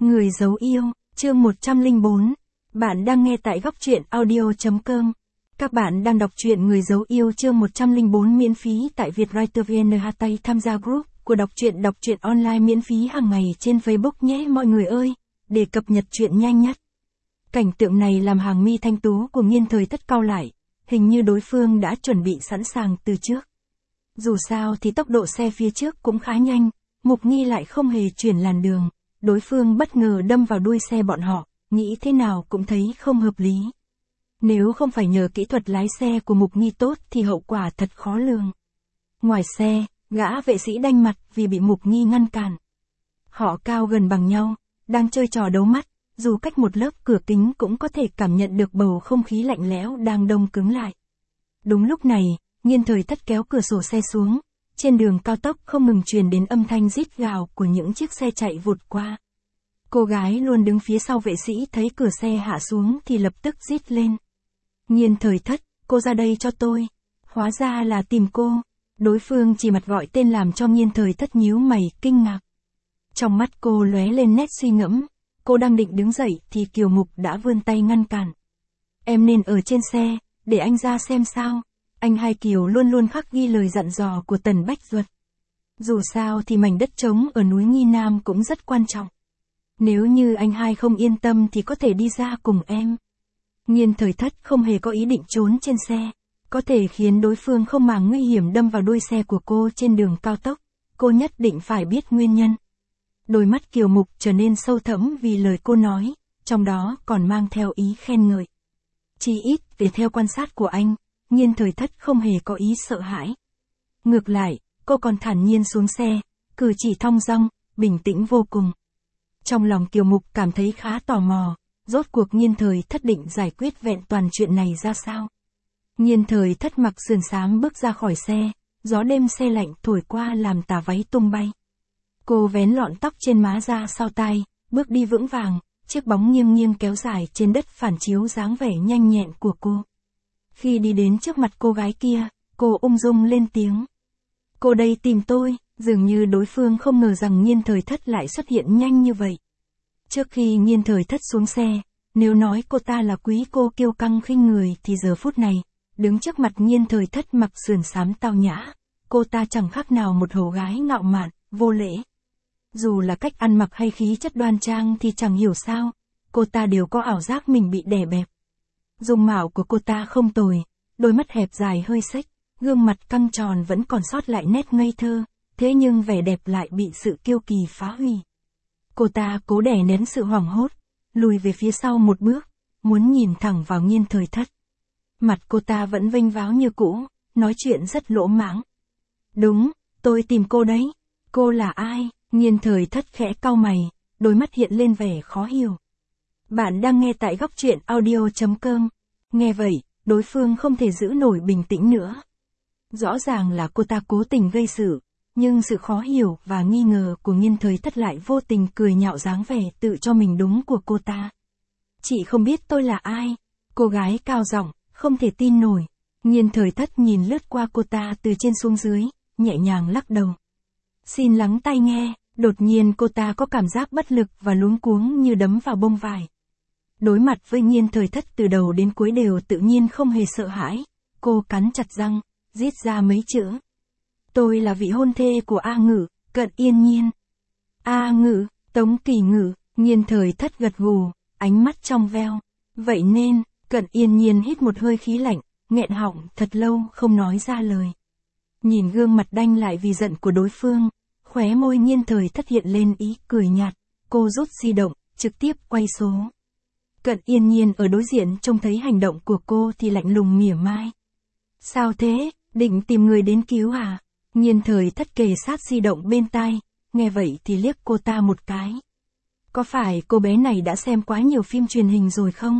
Người giấu yêu, chương 104. Bạn đang nghe tại góc truyện audio.com. Các bạn đang đọc truyện Người giấu yêu chương 104 miễn phí tại Vietwriter VN. Tham gia group của đọc truyện online miễn phí hàng ngày trên Facebook nhé mọi người ơi, để cập nhật truyện nhanh nhất. Cảnh tượng này làm hàng mi thanh tú của Nghiên Thời Thất cau lại, hình như đối phương đã chuẩn bị sẵn sàng từ trước. Dù sao thì tốc độ xe phía trước cũng khá nhanh, Mục Nghi lại không hề chuyển làn đường. Đối phương bất ngờ đâm vào đuôi xe bọn họ, nghĩ thế nào cũng thấy không hợp lý. Nếu không phải nhờ kỹ thuật lái xe của Mục Nghi tốt thì hậu quả thật khó lường. Ngoài xe, gã vệ sĩ đanh mặt vì bị Mục Nghi ngăn cản. Họ cao gần bằng nhau, đang chơi trò đấu mắt, dù cách một lớp cửa kính cũng có thể cảm nhận được bầu không khí lạnh lẽo đang đông cứng lại. Đúng lúc này, Nghiên Thời Thất kéo cửa sổ xe xuống, trên đường cao tốc không ngừng truyền đến âm thanh rít gào của những chiếc xe chạy vụt qua. Cô gái luôn đứng phía sau vệ sĩ thấy cửa xe hạ xuống thì lập tức rít lên. Nghiên Thời Thất, cô ra đây cho tôi. Hóa ra là tìm cô. Đối phương chỉ mặt gọi tên làm cho Nghiên Thời Thất nhíu mày kinh ngạc. Trong mắt cô lóe lên nét suy ngẫm. Cô đang định đứng dậy thì Kiều Mục đã vươn tay ngăn cản. Em nên ở trên xe, để anh ra xem sao. Anh hai Kiều luôn luôn khắc ghi lời dặn dò của Tần Bách Duật. Dù sao thì mảnh đất trống ở núi Nghi Nam cũng rất quan trọng. Nếu như anh hai không yên tâm thì có thể đi ra cùng em. Nghiên Thời Thất không hề có ý định trốn trên xe. Có thể khiến đối phương không màng nguy hiểm đâm vào đuôi xe của cô trên đường cao tốc. Cô nhất định phải biết nguyên nhân. Đôi mắt Kiều Mục trở nên sâu thẳm vì lời cô nói, trong đó còn mang theo ý khen ngợi. Chỉ ít về theo quan sát của anh, Nghiên Thời Thất không hề có ý sợ hãi. Ngược lại, cô còn thản nhiên xuống xe, cử chỉ thong dong, bình tĩnh vô cùng. Trong lòng Kiều Mục cảm thấy khá tò mò, rốt cuộc Nghiên Thời Thất định giải quyết vẹn toàn chuyện này ra sao. Nghiên Thời Thất mặc sườn xám bước ra khỏi xe, gió đêm se lạnh thổi qua làm tà váy tung bay. Cô vén lọn tóc trên má ra sau tai, bước đi vững vàng, chiếc bóng nghiêng nghiêng kéo dài trên đất phản chiếu dáng vẻ nhanh nhẹn của cô. Khi đi đến trước mặt cô gái kia, cô ung dung lên tiếng. Cô đây tìm tôi, dường như đối phương không ngờ rằng Nghiên Thời Thất lại xuất hiện nhanh như vậy. Trước khi Nghiên Thời Thất xuống xe, nếu nói cô ta là quý cô kiêu căng khinh người thì giờ phút này, đứng trước mặt Nghiên Thời Thất mặc sườn xám tao nhã, cô ta chẳng khác nào một hầu gái ngạo mạn, vô lễ. Dù là cách ăn mặc hay khí chất đoan trang thì chẳng hiểu sao, cô ta đều có ảo giác mình bị đè bẹp. Dung mạo của cô ta không tồi, đôi mắt hẹp dài hơi xếch, gương mặt căng tròn vẫn còn sót lại nét ngây thơ, thế nhưng vẻ đẹp lại bị sự kiêu kỳ phá hủy. Cô ta cố đè nén sự hoảng hốt, lùi về phía sau một bước, muốn nhìn thẳng vào Nghiên Thời Thất. Mặt cô ta vẫn vênh váo như cũ, nói chuyện rất lỗ mãng. Đúng, tôi tìm cô đấy. Cô là ai? Nghiên Thời Thất khẽ cau mày, đôi mắt hiện lên vẻ khó hiểu. Bạn đang nghe tại góc truyện audio.com. Nghe vậy, đối phương không thể giữ nổi bình tĩnh nữa. Rõ ràng là cô ta cố tình gây sự, nhưng sự khó hiểu và nghi ngờ của Nghiên Thời Thất lại vô tình cười nhạo dáng vẻ tự cho mình đúng của cô ta. Chị không biết tôi là ai? Cô gái cao giọng, không thể tin nổi. Nghiên Thời Thất nhìn lướt qua cô ta từ trên xuống dưới, nhẹ nhàng lắc đầu. Xin lắng tai nghe. Đột nhiên cô ta có cảm giác bất lực và luống cuống như đấm vào bông vải. Đối mặt với Nghiên Thời Thất từ đầu đến cuối đều tự nhiên không hề sợ hãi. Cô cắn chặt răng, rít ra mấy chữ. Tôi là vị hôn thê của A Ngự, Cận Yên Nhiên. A Ngự, Tống Kỳ Ngự. Nghiên Thời Thất gật gù, ánh mắt trong veo. Vậy nên, Cận Yên Nhiên hít một hơi khí lạnh, nghẹn họng thật lâu không nói ra lời. Nhìn gương mặt đanh lại vì giận của đối phương, khóe môi Nghiên Thời Thất hiện lên ý cười nhạt, cô rút di động, trực tiếp quay số. Cận Yên Nhiên ở đối diện trông thấy hành động của cô thì lạnh lùng mỉa mai. Sao thế, định tìm người đến cứu à? Nghiên Thời Thất kề sát di động bên tai, nghe vậy thì liếc cô ta một cái. Có phải cô bé này đã xem quá nhiều phim truyền hình rồi không?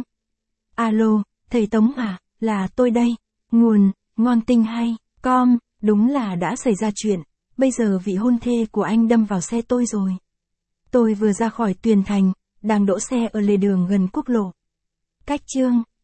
Alo, thầy Tống à, là tôi đây. Nguồn, ngon tinh hay, com, đúng là đã xảy ra chuyện. Bây giờ vị hôn thê của anh đâm vào xe tôi rồi. Tôi vừa ra khỏi Tuyền Thành, đang đỗ xe ở lề đường gần quốc lộ. Cách chương